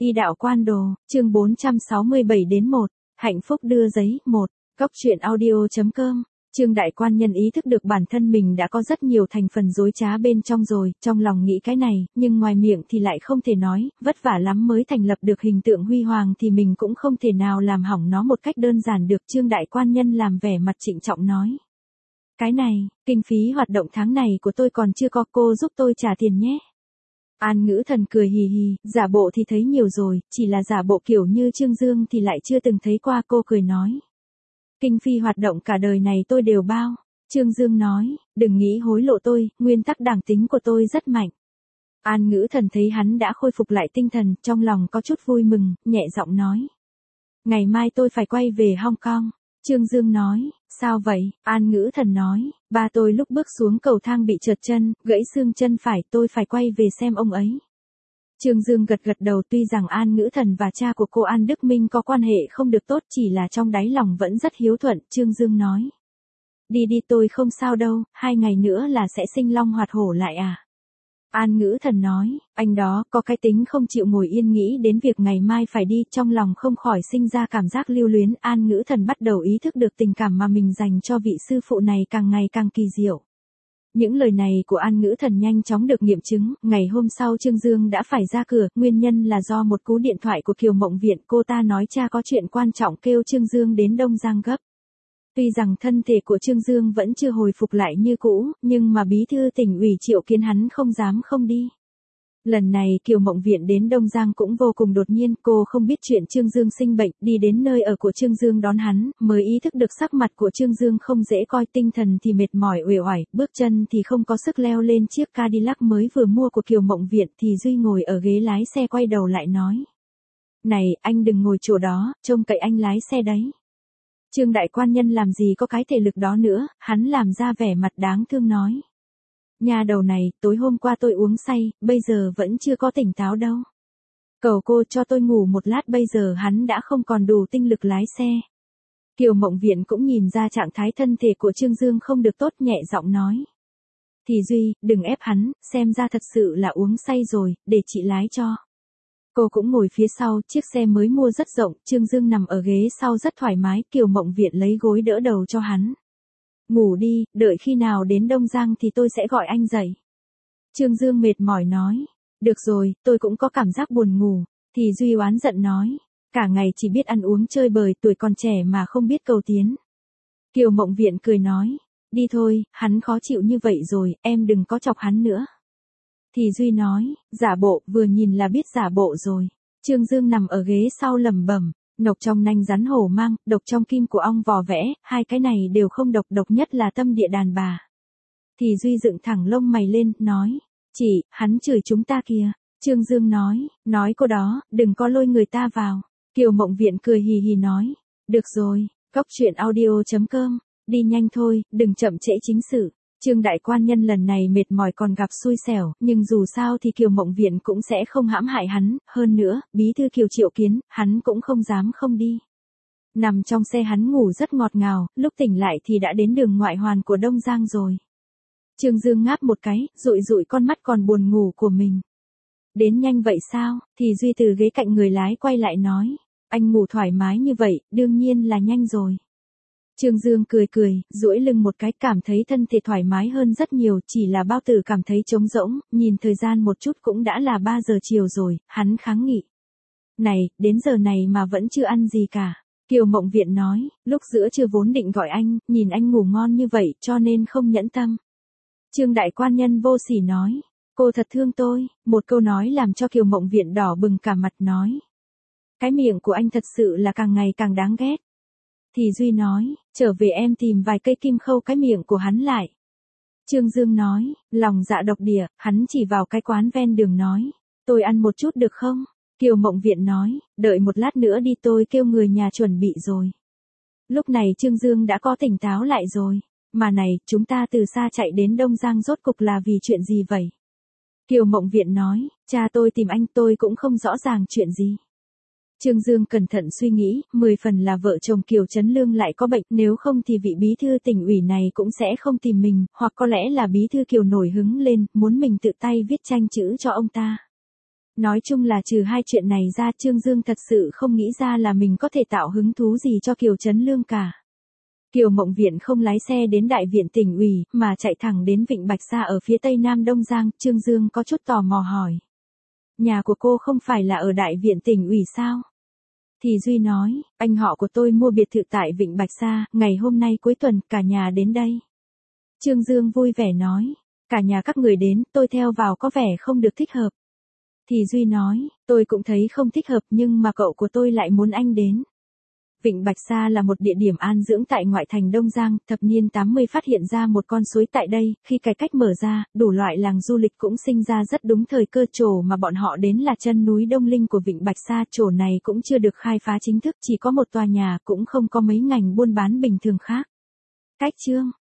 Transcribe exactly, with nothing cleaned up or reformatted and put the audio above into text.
Y đạo quan đồ, chương bốn trăm sáu mươi bảy đến một, hạnh phúc đưa giấy, một, góc truyện audio.com. Trương đại quan nhân ý thức được bản thân mình đã có rất nhiều thành phần dối trá bên trong rồi, trong lòng nghĩ cái này, nhưng ngoài miệng thì lại không thể nói, vất vả lắm mới thành lập được hình tượng huy hoàng thì mình cũng không thể nào làm hỏng nó một cách đơn giản được. Trương đại quan nhân làm vẻ mặt trịnh trọng nói. Cái này, kinh phí hoạt động tháng này của tôi còn chưa có, cô giúp tôi trả tiền nhé. An Ngữ Thần cười hì hì, giả bộ thì thấy nhiều rồi, chỉ là giả bộ kiểu như Trương Dương thì lại chưa từng thấy qua. Cô cười nói. Kinh phí hoạt động cả đời này tôi đều bao. Trương Dương nói, đừng nghĩ hối lộ tôi, nguyên tắc đảng tính của tôi rất mạnh. An Ngữ Thần thấy hắn đã khôi phục lại tinh thần, trong lòng có chút vui mừng, nhẹ giọng nói. Ngày mai tôi phải quay về Hong Kong. Trương Dương nói, sao vậy? An Ngữ Thần nói, ba tôi lúc bước xuống cầu thang bị trượt chân, gãy xương chân phải, tôi phải quay về xem ông ấy. Trương Dương gật gật đầu, tuy rằng An Ngữ Thần và cha của cô An Đức Minh có quan hệ không được tốt, chỉ là trong đáy lòng vẫn rất hiếu thuận. Trương Dương nói, đi đi, tôi không sao đâu, hai ngày nữa là sẽ sinh long hoạt hổ lại à. An Ngữ Thần nói, anh đó có cái tính không chịu ngồi yên nghĩ đến việc ngày mai phải đi, trong lòng không khỏi sinh ra cảm giác lưu luyến. An Ngữ Thần bắt đầu ý thức được tình cảm mà mình dành cho vị sư phụ này càng ngày càng kỳ diệu. Những lời này của An Ngữ Thần nhanh chóng được nghiệm chứng, ngày hôm sau Trương Dương đã phải ra cửa, nguyên nhân là do một cú điện thoại của Kiều Mộng Viện, cô ta nói cha có chuyện quan trọng kêu Trương Dương đến Đông Giang gấp. Tuy rằng thân thể của Trương Dương vẫn chưa hồi phục lại như cũ, nhưng mà bí thư tỉnh ủy Triệu Kiến hắn không dám không đi. Lần này Kiều Mộng Viện đến Đông Giang cũng vô cùng đột nhiên, cô không biết chuyện Trương Dương sinh bệnh, đi đến nơi ở của Trương Dương đón hắn, mới ý thức được sắc mặt của Trương Dương không dễ coi, tinh thần thì mệt mỏi uể oải, bước chân thì không có sức leo lên chiếc Cadillac mới vừa mua của Kiều Mộng Viện. Thì Duy ngồi ở ghế lái xe quay đầu lại nói. Này, anh đừng ngồi chỗ đó, trông cậy anh lái xe đấy. Trương đại quan nhân làm gì có cái thể lực đó nữa, hắn làm ra vẻ mặt đáng thương nói. Nhà đầu này, tối hôm qua tôi uống say, bây giờ vẫn chưa có tỉnh táo đâu. Cầu cô cho tôi ngủ một lát, bây giờ hắn đã không còn đủ tinh lực lái xe. Kiều Mộng Viện cũng nhìn ra trạng thái thân thể của Trương Dương không được tốt, nhẹ giọng nói. Thì Duy, đừng ép hắn, xem ra thật sự là uống say rồi, để chị lái cho. Cô cũng ngồi phía sau, chiếc xe mới mua rất rộng, Trương Dương nằm ở ghế sau rất thoải mái, Kiều Mộng Viện lấy gối đỡ đầu cho hắn. Ngủ đi, đợi khi nào đến Đông Giang thì tôi sẽ gọi anh dậy. Trương Dương mệt mỏi nói. Được rồi, tôi cũng có cảm giác buồn ngủ. Thì Duy oán giận nói. Cả ngày chỉ biết ăn uống chơi bời, tuổi còn trẻ mà không biết cầu tiến. Kiều Mộng Viện cười nói. Đi thôi, hắn khó chịu như vậy rồi, em đừng có chọc hắn nữa. Thì Duy nói, giả bộ, vừa nhìn là biết giả bộ rồi. Trương Dương nằm ở ghế sau lẩm bẩm, nọc trong nanh rắn hổ mang, độc trong kim của ong vò vẽ, hai cái này đều không độc, độc nhất là tâm địa đàn bà. Thì Duy dựng thẳng lông mày lên, nói, chị, hắn chửi chúng ta kìa. Trương Dương nói, nói cô đó, đừng có lôi người ta vào. Kiều Mộng Viện cười hì hì nói, được rồi, góc truyện audio.com, đi nhanh thôi, đừng chậm trễ chính sự. Trương đại quan nhân lần này mệt mỏi còn gặp xui xẻo, nhưng dù sao thì Kiều Mộng Viện cũng sẽ không hãm hại hắn, hơn nữa, bí thư Kiều Triệu Kiến, hắn cũng không dám không đi. Nằm trong xe hắn ngủ rất ngọt ngào, lúc tỉnh lại thì đã đến đường ngoại hoàn của Đông Giang rồi. Trương Dương ngáp một cái, dụi dụi con mắt còn buồn ngủ của mình. Đến nhanh vậy sao? Thì Duy từ ghế cạnh người lái quay lại nói, anh ngủ thoải mái như vậy, đương nhiên là nhanh rồi. Trương Dương cười cười, duỗi lưng một cái, cảm thấy thân thể thoải mái hơn rất nhiều, chỉ là bao tử cảm thấy trống rỗng, nhìn thời gian một chút cũng đã là ba giờ chiều rồi, hắn kháng nghị. Này, đến giờ này mà vẫn chưa ăn gì cả. Kiều Mộng Viện nói, lúc giữa trưa vốn định gọi anh, nhìn anh ngủ ngon như vậy cho nên không nhẫn tâm. Trương đại quan nhân vô sỉ nói, cô thật thương tôi, một câu nói làm cho Kiều Mộng Viện đỏ bừng cả mặt nói. Cái miệng của anh thật sự là càng ngày càng đáng ghét. Thì Duy nói, trở về em tìm vài cây kim khâu cái miệng của hắn lại. Trương Dương nói, lòng dạ độc địa, hắn chỉ vào cái quán ven đường nói, tôi ăn một chút được không? Kiều Mộng Viện nói, đợi một lát nữa đi, tôi kêu người nhà chuẩn bị rồi. Lúc này Trương Dương đã có tỉnh táo lại rồi, mà này, chúng ta từ xa chạy đến Đông Giang rốt cục là vì chuyện gì vậy? Kiều Mộng Viện nói, cha tôi tìm anh, tôi cũng không rõ ràng chuyện gì. Trương Dương cẩn thận suy nghĩ, mười phần là vợ chồng Kiều Trấn Lương lại có bệnh, nếu không thì vị bí thư tỉnh ủy này cũng sẽ không tìm mình, hoặc có lẽ là bí thư Kiều nổi hứng lên, muốn mình tự tay viết tranh chữ cho ông ta. Nói chung là trừ hai chuyện này ra Trương Dương thật sự không nghĩ ra là mình có thể tạo hứng thú gì cho Kiều Trấn Lương cả. Kiều Mộng Viện không lái xe đến đại viện tỉnh ủy, mà chạy thẳng đến Vịnh Bạch Sa ở phía tây nam Đông Giang, Trương Dương có chút tò mò hỏi. Nhà của cô không phải là ở đại viện tỉnh ủy sao? Thì Duy nói, anh họ của tôi mua biệt thự tại Vịnh Bạch Sa, ngày hôm nay cuối tuần, cả nhà đến đây. Trương Dương vui vẻ nói, cả nhà các người đến, tôi theo vào có vẻ không được thích hợp. Thì Duy nói, tôi cũng thấy không thích hợp nhưng mà cậu của tôi lại muốn anh đến. Vịnh Bạch Sa là một địa điểm an dưỡng tại ngoại thành Đông Giang, thập niên tám mươi phát hiện ra một con suối tại đây, khi cải cách mở ra, đủ loại làng du lịch cũng sinh ra rất đúng thời cơ. Chỗ mà bọn họ đến là chân núi Đông Linh của Vịnh Bạch Sa, chỗ này cũng chưa được khai phá chính thức, chỉ có một tòa nhà, cũng không có mấy ngành buôn bán bình thường khác. Cách chương